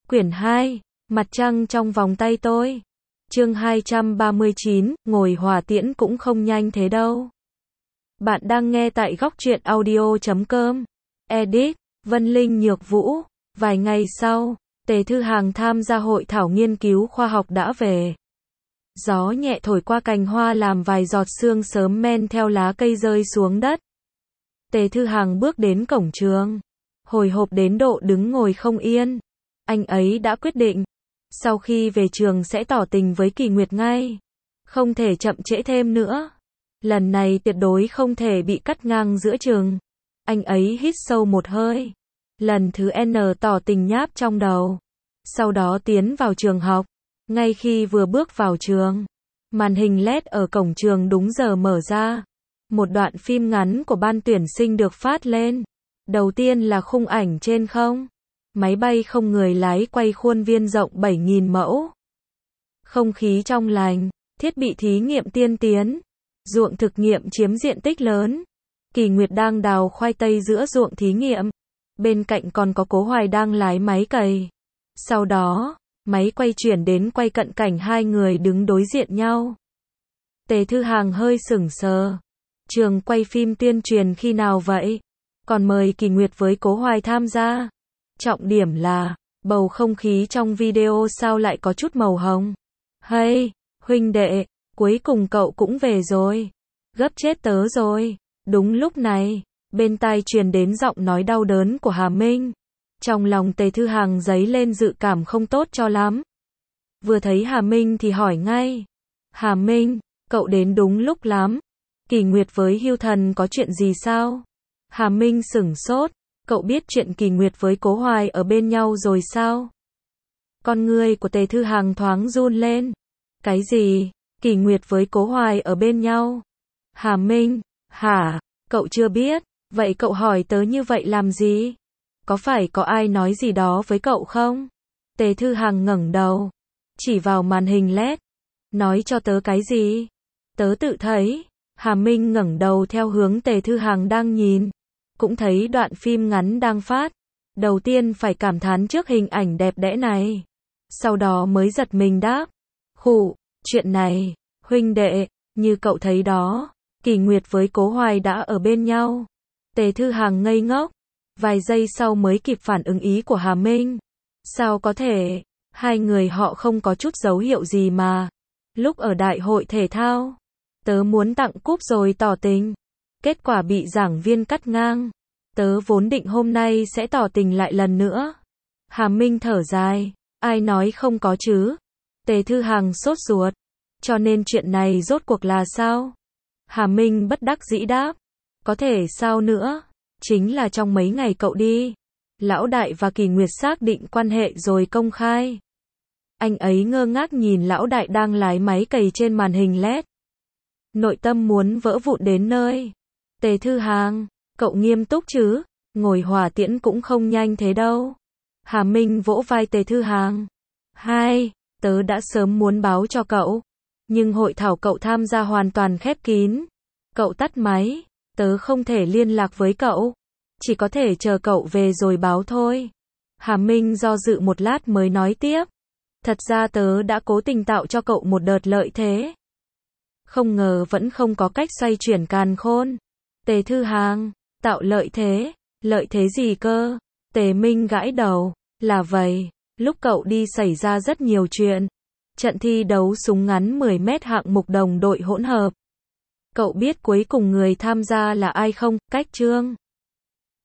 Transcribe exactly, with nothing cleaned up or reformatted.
Quyển hai, Mặt trăng trong vòng tay tôi. Chương hai trăm ba mươi chín, ngồi hỏa tiễn cũng không nhanh thế đâu. Bạn đang nghe tại góc truyện audio chấm com. Edit, Vân Linh Nhược Vũ. Vài ngày sau, Tề Thư Hàng tham gia hội thảo nghiên cứu khoa học đã về. Gió nhẹ thổi qua cành hoa làm vài giọt sương sớm men theo lá cây rơi xuống đất. Tề Thư Hàng bước đến cổng trường. Hồi hộp đến độ đứng ngồi không yên. Anh ấy đã quyết định, sau khi về trường sẽ tỏ tình với Kỳ Nguyệt ngay. Không thể chậm trễ thêm nữa. Lần này tuyệt đối không thể bị cắt ngang giữa chừng. Anh ấy hít sâu một hơi. Lần thứ N tỏ tình nháp trong đầu. Sau đó tiến vào trường học. Ngay khi vừa bước vào trường, màn hình led ở cổng trường đúng giờ mở ra. Một đoạn phim ngắn của ban tuyển sinh được phát lên. Đầu tiên là khung ảnh trên không. Máy bay không người lái quay khuôn viên rộng bảy nghìn mẫu. Không khí trong lành, thiết bị thí nghiệm tiên tiến, ruộng thực nghiệm chiếm diện tích lớn. Kỳ Nguyệt đang đào khoai tây giữa ruộng thí nghiệm. Bên cạnh còn có Cố Hoài đang lái máy cày. Sau đó, máy quay chuyển đến quay cận cảnh hai người đứng đối diện nhau. Tề Thư Hàng hơi sững sờ. Trường quay phim tuyên truyền khi nào vậy? Còn mời Kỳ Nguyệt với Cố Hoài tham gia. Trọng điểm là, bầu không khí trong video sao lại có chút màu hồng. Hey, huynh đệ, cuối cùng cậu cũng về rồi. Gấp chết tớ rồi. Đúng lúc này, bên tai truyền đến giọng nói đau đớn của Hà Minh. Trong lòng Tề Thư Hàng dấy lên dự cảm không tốt cho lắm. Vừa thấy Hà Minh thì hỏi ngay. Hà Minh, cậu đến đúng lúc lắm. Kỳ Nguyệt với Hưu Thần có chuyện gì sao? Hà Minh sửng sốt. Cậu biết chuyện Kỳ Nguyệt với Cố Hoài ở bên nhau rồi sao? Con ngươi của Tề Thư Hàng thoáng run lên. Cái gì? Kỳ Nguyệt với Cố Hoài ở bên nhau? Hà Minh, hả? Cậu chưa biết? Vậy cậu hỏi tớ như vậy làm gì? Có phải có ai nói gì đó với cậu không? Tề Thư Hàng ngẩng đầu, chỉ vào màn hình led. Nói cho tớ cái gì? Tớ tự thấy. Hà Minh ngẩng đầu theo hướng Tề Thư Hàng đang nhìn. Cũng thấy đoạn phim ngắn đang phát. Đầu tiên phải cảm thán trước hình ảnh đẹp đẽ này. Sau đó mới giật mình đáp. Khụ, chuyện này, huynh đệ, như cậu thấy đó, Kỳ Nguyệt với Cố Hoài đã ở bên nhau. Tề Thư Hàng ngây ngốc. Vài giây sau mới kịp phản ứng ý của Hà Minh. Sao có thể, hai người họ không có chút dấu hiệu gì mà. Lúc ở đại hội thể thao, tớ muốn tặng cúp rồi tỏ tình. Kết quả bị giảng viên cắt ngang. Tớ vốn định hôm nay sẽ tỏ tình lại lần nữa. Hà Minh thở dài. Ai nói không có chứ? Tề Thư Hàng sốt ruột. Cho nên chuyện này rốt cuộc là sao? Hà Minh bất đắc dĩ đáp. Có thể sao nữa? Chính là trong mấy ngày cậu đi. Lão Đại và Kỳ Nguyệt xác định quan hệ rồi công khai. Anh ấy ngơ ngác nhìn Lão Đại đang lái máy cày trên màn hình led. Nội tâm muốn vỡ vụn đến nơi. Tề Thư Hàng, cậu nghiêm túc chứ? Ngồi hỏa tiễn cũng không nhanh thế đâu. Hà Minh vỗ vai Tề Thư Hàng. Hai, tớ đã sớm muốn báo cho cậu. Nhưng hội thảo cậu tham gia hoàn toàn khép kín. Cậu tắt máy. Tớ không thể liên lạc với cậu. Chỉ có thể chờ cậu về rồi báo thôi. Hà Minh do dự một lát mới nói tiếp. Thật ra tớ đã cố tình tạo cho cậu một đợt lợi thế. Không ngờ vẫn không có cách xoay chuyển càn khôn. Tề Thư Hàng, tạo lợi thế? Lợi thế gì cơ? Tề Minh gãi đầu. Là vậy, lúc cậu đi xảy ra rất nhiều chuyện. Trận thi đấu súng ngắn mười mét hạng mục đồng đội hỗn hợp. Cậu biết cuối cùng người tham gia là ai không? Cách Trương.